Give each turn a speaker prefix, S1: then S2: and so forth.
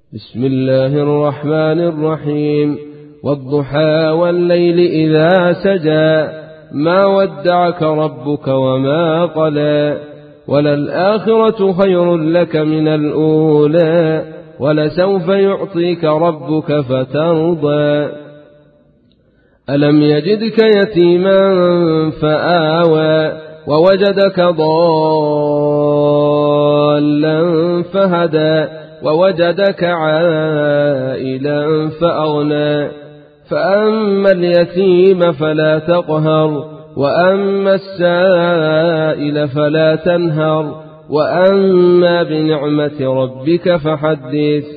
S1: بسم الله الرحمن الرحيم. والضحى والليل إذا سجى ما ودعك ربك وما قلى وللآخرة خير لك من الأولى ولسوف يعطيك ربك فترضى ألم يجدك يتيما فآوى ووجدك ضالا فهدى ووجدك عائلا فأغنى فأما اليتيم فلا تقهر وأما السائل فلا تنهر وأما بنعمة ربك فحدث.